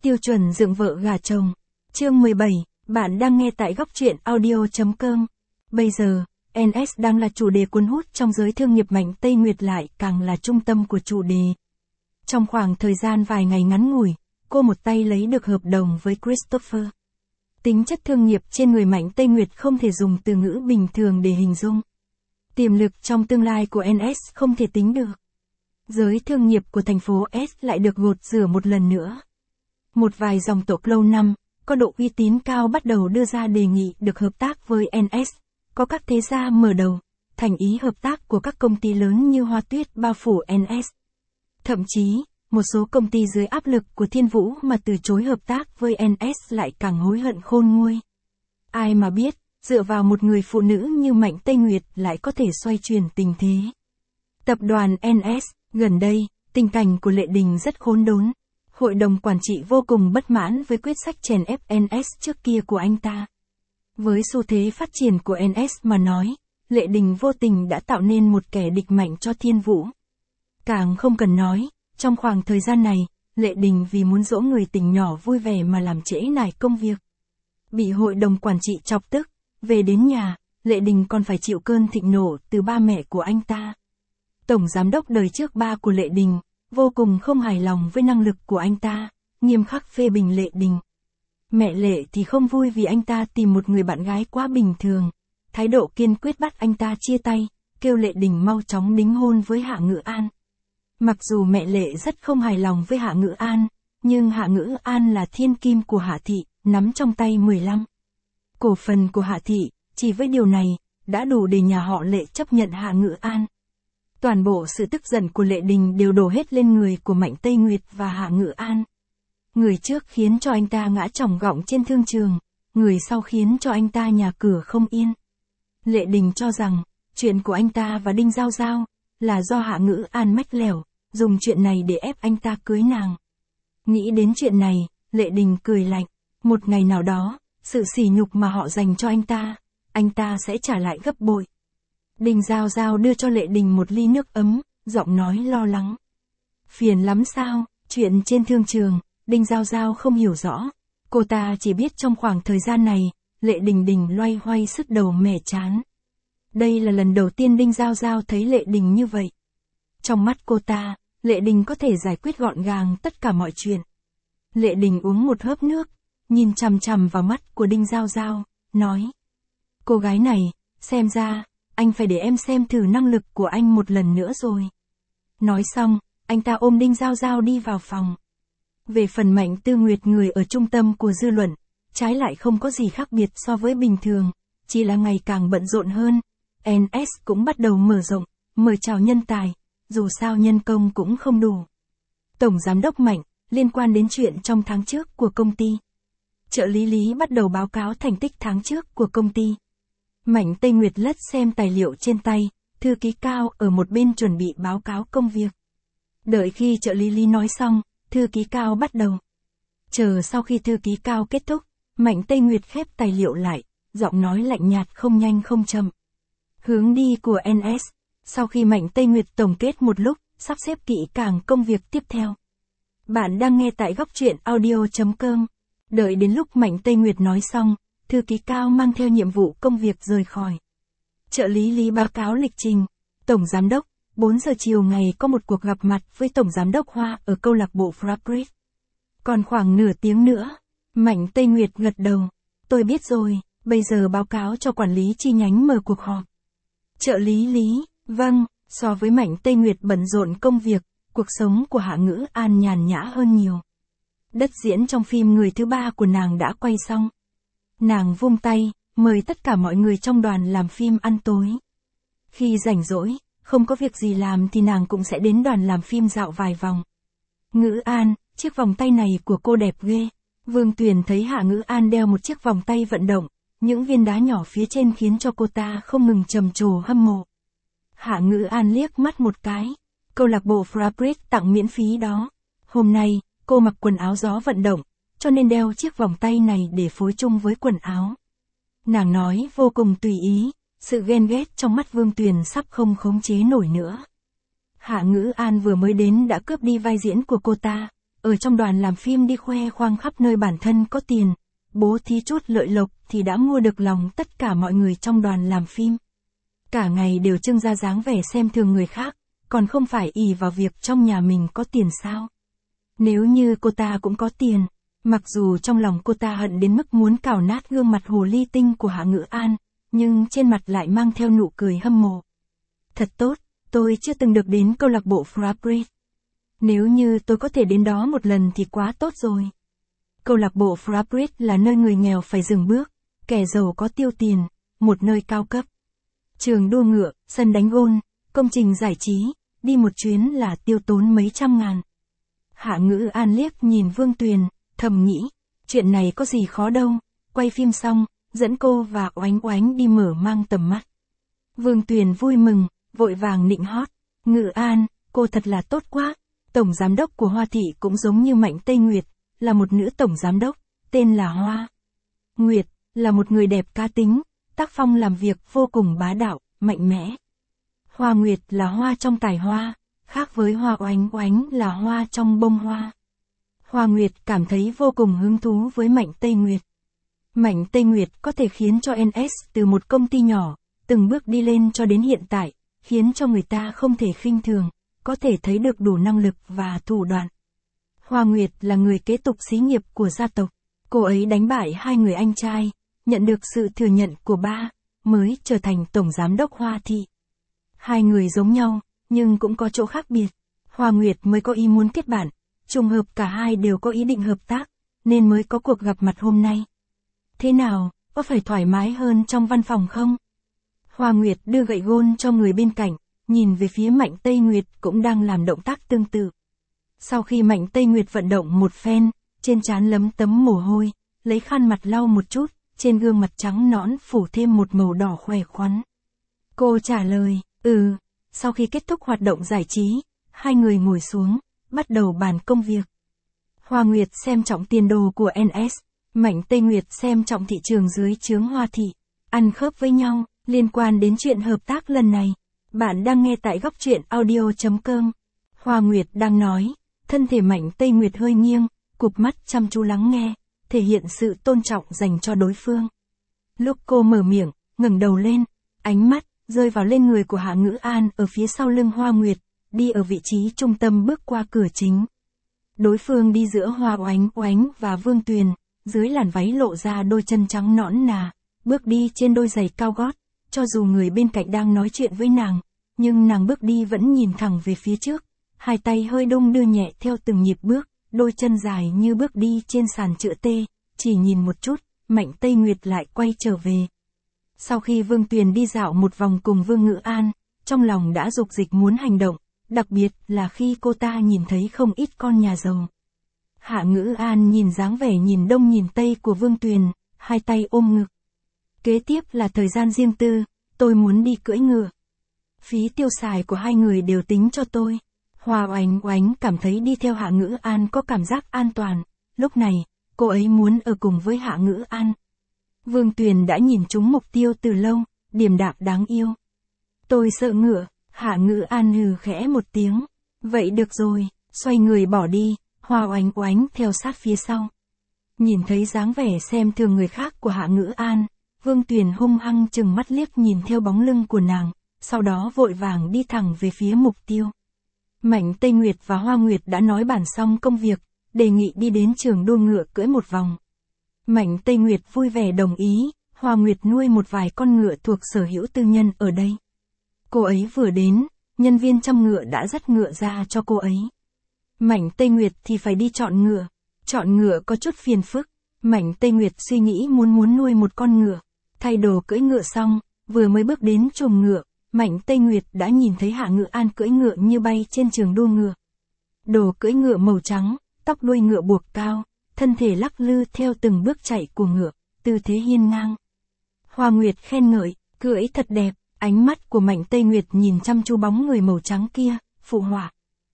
Tiêu chuẩn dựng vợ gả chồng. Chương 17, bạn đang nghe tại góc truyện audio.com. Bây giờ, NS đang là chủ đề cuốn hút trong giới thương nghiệp, Mạnh Tây Nguyệt lại càng là trung tâm của chủ đề. Trong khoảng thời gian vài ngày ngắn ngủi, cô một tay lấy được hợp đồng với Christopher. Tính chất thương nghiệp trên người Mạnh Tây Nguyệt không thể dùng từ ngữ bình thường để hình dung. Tiềm lực trong tương lai của NS không thể tính được. Giới thương nghiệp của thành phố S lại được gột rửa một lần nữa. Một vài dòng tộc lâu năm, có độ uy tín cao bắt đầu đưa ra đề nghị được hợp tác với NS. Có các thế gia mở đầu, thành ý hợp tác của các công ty lớn như Hoa Tuyết bao phủ NS. Thậm chí, một số công ty dưới áp lực của Thiên Vũ mà từ chối hợp tác với NS lại càng hối hận khôn nguôi. Ai mà biết, dựa vào một người phụ nữ như Mạnh Tây Nguyệt lại có thể xoay chuyển tình thế. Tập đoàn NS, gần đây, tình cảnh của Lệ Đình rất khốn đốn. Hội đồng quản trị vô cùng bất mãn với quyết sách chèn ép NS trước kia của anh ta. Với xu thế phát triển của NS mà nói, Lệ Đình vô tình đã tạo nên một kẻ địch mạnh cho Thiên Vũ. Càng không cần nói, trong khoảng thời gian này, Lệ Đình vì muốn dỗ người tình nhỏ vui vẻ mà làm trễ nải công việc. Bị hội đồng quản trị chọc tức, về đến nhà, Lệ Đình còn phải chịu cơn thịnh nộ từ ba mẹ của anh ta. Tổng giám đốc đời trước ba của Lệ Đình, vô cùng không hài lòng với năng lực của anh ta, nghiêm khắc phê bình Lệ Đình. Mẹ Lệ thì không vui vì anh ta tìm một người bạn gái quá bình thường, thái độ kiên quyết bắt anh ta chia tay, kêu Lệ Đình mau chóng đính hôn với Hạ Ngữ An. Mặc dù mẹ Lệ rất không hài lòng với Hạ Ngữ An, nhưng Hạ Ngữ An là thiên kim của Hạ Thị, nắm trong tay 15 cổ phần của Hạ Thị, chỉ với điều này, đã đủ để nhà họ Lệ chấp nhận Hạ Ngữ An. Toàn bộ sự tức giận của Lệ Đình đều đổ hết lên người của Mạnh Tây Nguyệt và Hạ Ngữ An. Người trước khiến cho anh ta ngã chỏng gọng trên thương trường, người sau khiến cho anh ta nhà cửa không yên. Lệ Đình cho rằng, chuyện của anh ta và Đinh Giao Giao, là do Hạ Ngữ An mách lẻo, dùng chuyện này để ép anh ta cưới nàng. Nghĩ đến chuyện này, Lệ Đình cười lạnh, một ngày nào đó, sự sỉ nhục mà họ dành cho anh ta sẽ trả lại gấp bội. Đinh Giao Giao đưa cho Lệ Đình một ly nước ấm, giọng nói lo lắng. Phiền lắm sao, chuyện trên thương trường, Đinh Giao Giao không hiểu rõ. Cô ta chỉ biết trong khoảng thời gian này, Lệ Đình loay hoay sứt đầu mẻ chán. Đây là lần đầu tiên Đinh Giao Giao thấy Lệ Đình như vậy. Trong mắt cô ta, Lệ Đình có thể giải quyết gọn gàng tất cả mọi chuyện. Lệ Đình uống một hớp nước, nhìn chằm chằm vào mắt của Đinh Giao Giao, nói. Cô gái này, xem ra, anh phải để em xem thử năng lực của anh một lần nữa rồi. Nói xong, anh ta ôm Đinh Giao Giao đi vào phòng. Về phần Mạnh Tư Nguyệt, người ở trung tâm của dư luận, trái lại không có gì khác biệt so với bình thường, chỉ là ngày càng bận rộn hơn. NS cũng bắt đầu mở rộng, mời chào nhân tài, dù sao nhân công cũng không đủ. Tổng giám đốc Mạnh, liên quan đến chuyện trong tháng trước của công ty. Trợ lý Lý bắt đầu báo cáo thành tích tháng trước của công ty. Mạnh Tây Nguyệt lật xem tài liệu trên tay, thư ký Cao ở một bên chuẩn bị báo cáo công việc. Đợi khi trợ lý Lý nói xong, thư ký Cao bắt đầu. Chờ sau khi thư ký Cao kết thúc, Mạnh Tây Nguyệt khép tài liệu lại, giọng nói lạnh nhạt không nhanh không chậm. Hướng đi của NS. Sau khi Mạnh Tây Nguyệt tổng kết một lúc, sắp xếp kỹ càng công việc tiếp theo. Bạn đang nghe tại góc truyện audio.com. Đợi đến lúc Mạnh Tây Nguyệt nói xong, thư ký Cao mang theo nhiệm vụ công việc rời khỏi. Trợ lý Lý báo cáo lịch trình. Tổng giám đốc, 4 giờ chiều ngày có một cuộc gặp mặt với Tổng giám đốc Hoa ở câu lạc bộ Fabric. Còn khoảng nửa tiếng nữa. Mạnh Tây Nguyệt gật đầu. Tôi biết rồi, bây giờ báo cáo cho quản lý chi nhánh mở cuộc họp. Trợ lý Lý, vâng, so với Mạnh Tây Nguyệt bận rộn công việc, cuộc sống của Hạ Ngữ An nhàn nhã hơn nhiều. Đất diễn trong phim Người Thứ Ba của nàng đã quay xong. Nàng vung tay, mời tất cả mọi người trong đoàn làm phim ăn tối. Khi rảnh rỗi, không có việc gì làm thì nàng cũng sẽ đến đoàn làm phim dạo vài vòng. Ngữ An, chiếc vòng tay này của cô đẹp ghê. Vương Tuyền thấy Hạ Ngữ An đeo một chiếc vòng tay vận động, những viên đá nhỏ phía trên khiến cho cô ta không ngừng trầm trồ hâm mộ. Hạ Ngữ An liếc mắt một cái. Câu lạc bộ Fabric tặng miễn phí đó. Hôm nay, cô mặc quần áo gió vận động, cho nên đeo chiếc vòng tay này để phối chung với quần áo. Nàng nói vô cùng tùy ý, sự ghen ghét trong mắt Vương Tuyền sắp không khống chế nổi nữa. Hạ Ngữ An vừa mới đến đã cướp đi vai diễn của cô ta, ở trong đoàn làm phim đi khoe khoang khắp nơi bản thân có tiền, bố thí chút lợi lộc thì đã mua được lòng tất cả mọi người trong đoàn làm phim. Cả ngày đều trưng ra dáng vẻ xem thường người khác, còn không phải ỷ vào việc trong nhà mình có tiền sao. Nếu như cô ta cũng có tiền, mặc dù trong lòng cô ta hận đến mức muốn cào nát gương mặt hồ ly tinh của Hạ Ngữ An, nhưng trên mặt lại mang theo nụ cười hâm mộ. Thật tốt, tôi chưa từng được đến câu lạc bộ Fabric. Nếu như tôi có thể đến đó một lần thì quá tốt rồi. Câu lạc bộ Fabric là nơi người nghèo phải dừng bước, kẻ giàu có tiêu tiền, một nơi cao cấp. Trường đua ngựa, sân đánh gôn, công trình giải trí, đi một chuyến là tiêu tốn mấy trăm ngàn. Hạ Ngữ An liếc nhìn Vương Tuyền, thầm nghĩ, chuyện này có gì khó đâu, quay phim xong, dẫn cô và Oánh Oánh đi mở mang tầm mắt. Vương Tuyền vui mừng, vội vàng nịnh hót, Ngữ An, cô thật là tốt quá, tổng giám đốc của Hoa Thị cũng giống như Mạnh Tây Nguyệt, là một nữ tổng giám đốc, tên là Hoa Nguyệt, là một người đẹp cá tính, tác phong làm việc vô cùng bá đạo, mạnh mẽ. Hoa Nguyệt là hoa trong tài hoa, khác với Hoa Oánh Oánh là hoa trong bông hoa. Hoa Nguyệt cảm thấy vô cùng hứng thú với Mạnh Tây Nguyệt. Mạnh Tây Nguyệt có thể khiến cho NS từ một công ty nhỏ, từng bước đi lên cho đến hiện tại, khiến cho người ta không thể khinh thường, có thể thấy được đủ năng lực và thủ đoạn. Hoa Nguyệt là người kế tục xí nghiệp của gia tộc, cô ấy đánh bại hai người anh trai, nhận được sự thừa nhận của ba, mới trở thành tổng giám đốc Hoa Thị. Hai người giống nhau, nhưng cũng có chỗ khác biệt. Hoa Nguyệt mới có ý muốn kết bạn, trùng hợp cả hai đều có ý định hợp tác, nên mới có cuộc gặp mặt hôm nay. Thế nào, có phải thoải mái hơn trong văn phòng không? Hoa Nguyệt đưa gậy gôn cho người bên cạnh, nhìn về phía Mạnh Tây Nguyệt cũng đang làm động tác tương tự. Sau khi Mạnh Tây Nguyệt vận động một phen, trên trán lấm tấm mồ hôi, lấy khăn mặt lau một chút, trên gương mặt trắng nõn phủ thêm một màu đỏ khỏe khoắn. Cô trả lời, sau khi kết thúc hoạt động giải trí, hai người ngồi xuống, bắt đầu bàn công việc. Hoa Nguyệt xem trọng tiền đồ của NS, Mạnh Tây Nguyệt xem trọng thị trường dưới trướng Hoa Thị, ăn khớp với nhau, liên quan đến chuyện hợp tác lần này. Bạn đang nghe tại góc truyện audio.com. Hoa Nguyệt đang nói, thân thể Mạnh Tây Nguyệt hơi nghiêng, cụp mắt chăm chú lắng nghe, thể hiện sự tôn trọng dành cho đối phương. Lúc cô mở miệng, ngẩng đầu lên, ánh mắt rơi vào lên người của Hạ Ngữ An ở phía sau lưng Hoa Nguyệt, đi ở vị trí trung tâm bước qua cửa chính. Đối phương đi giữa Hoa Oánh Oánh và Vương Tuyền, dưới làn váy lộ ra đôi chân trắng nõn nà, bước đi trên đôi giày cao gót, cho dù người bên cạnh đang nói chuyện với nàng, nhưng nàng bước đi vẫn nhìn thẳng về phía trước, hai tay hơi đung đưa nhẹ theo từng nhịp bước, đôi chân dài như bước đi trên sàn chữ T, chỉ nhìn một chút, Mạnh Tây Nguyệt lại quay trở về. Sau khi Vương Tuyền đi dạo một vòng cùng Vương Ngữ An, trong lòng đã dục dịch muốn hành động, đặc biệt là khi cô ta nhìn thấy không ít con nhà giàu. Hạ Ngữ An nhìn dáng vẻ nhìn đông nhìn tây của Vương Tuyền, hai tay ôm ngực. Kế tiếp là thời gian riêng tư, tôi muốn đi cưỡi ngựa. Phí tiêu xài của hai người đều tính cho tôi. Hoa Oánh Oánh cảm thấy đi theo Hạ Ngữ An có cảm giác an toàn, lúc này, cô ấy muốn ở cùng với Hạ Ngữ An. Vương Tuyền đã nhìn trúng mục tiêu từ lâu, điềm đạm đáng yêu. Tôi sợ ngựa, Hạ Ngữ An hừ khẽ một tiếng. Vậy được rồi, xoay người bỏ đi, Hoa Oánh Oánh theo sát phía sau. Nhìn thấy dáng vẻ xem thường người khác của Hạ Ngữ An, Vương Tuyền hung hăng chừng mắt liếc nhìn theo bóng lưng của nàng, sau đó vội vàng đi thẳng về phía mục tiêu. Mạnh Tây Nguyệt và Hoa Nguyệt đã nói bàn xong công việc, đề nghị đi đến trường đua ngựa cưỡi một vòng. Mạnh Tây Nguyệt vui vẻ đồng ý, Hoa Nguyệt nuôi một vài con ngựa thuộc sở hữu tư nhân ở đây. Cô ấy vừa đến, nhân viên chăm ngựa đã dắt ngựa ra cho cô ấy. Mạnh Tây Nguyệt thì phải đi chọn ngựa. Chọn ngựa có chút phiền phức. Mạnh Tây Nguyệt suy nghĩ muốn nuôi một con ngựa. Thay đồ cưỡi ngựa xong, vừa mới bước đến chuồng ngựa, Mạnh Tây Nguyệt đã nhìn thấy Hạ Ngữ An cưỡi ngựa như bay trên trường đua ngựa. Đồ cưỡi ngựa màu trắng, tóc đuôi ngựa buộc cao, thân thể lắc lư theo từng bước chạy của ngựa, tư thế hiên ngang. Hoa Nguyệt khen ngợi, cưỡi thật đẹp, ánh mắt của Mạnh Tây Nguyệt nhìn chăm chú bóng người màu trắng kia, phụ họa.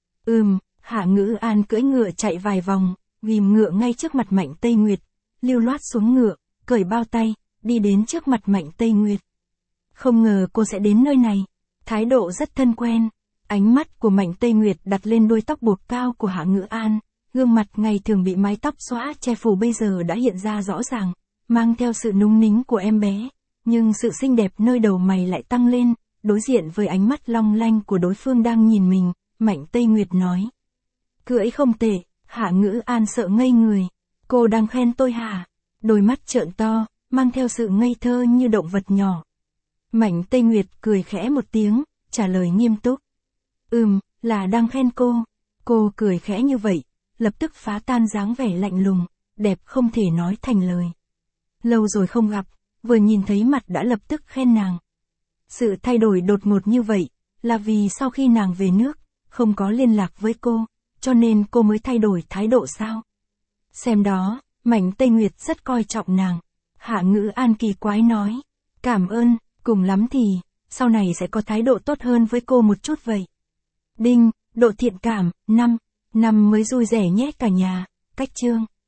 Hạ Ngữ An cưỡi ngựa chạy vài vòng, ghim ngựa ngay trước mặt Mạnh Tây Nguyệt, lưu loát xuống ngựa, cởi bao tay, đi đến trước mặt Mạnh Tây Nguyệt. Không ngờ cô sẽ đến nơi này, thái độ rất thân quen. Ánh mắt của Mạnh Tây Nguyệt đặt lên đuôi tóc buộc cao của Hạ Ngữ An, Gương mặt ngày thường bị mái tóc xõa che phủ bây giờ đã hiện ra rõ ràng, mang theo sự núng nính của em bé, nhưng sự xinh đẹp nơi đầu mày lại tăng lên, đối diện với ánh mắt long lanh của đối phương đang nhìn mình, Mạnh Tây Nguyệt nói. Cưỡi không tệ, Hạ Ngữ An sợ ngây người. Cô đang khen tôi hả? Đôi mắt trợn to, mang theo sự ngây thơ như động vật nhỏ. Mạnh Tây Nguyệt cười khẽ một tiếng, trả lời nghiêm túc. Là đang khen cô. Cô cười khẽ như vậy, lập tức phá tan dáng vẻ lạnh lùng, đẹp không thể nói thành lời. Lâu rồi không gặp, vừa nhìn thấy mặt đã lập tức khen nàng. Sự thay đổi đột ngột như vậy, là vì sau khi nàng về nước, không có liên lạc với cô, cho nên cô mới thay đổi thái độ sao? Xem đó, Mạnh Tây Nguyệt rất coi trọng nàng. Hạ Ngữ An kỳ quái nói. Cảm ơn, cùng lắm thì, sau này sẽ có thái độ tốt hơn với cô một chút vậy. Đinh, độ thiện cảm, 5 năm mới vui vẻ nhé cả nhà, cách chương.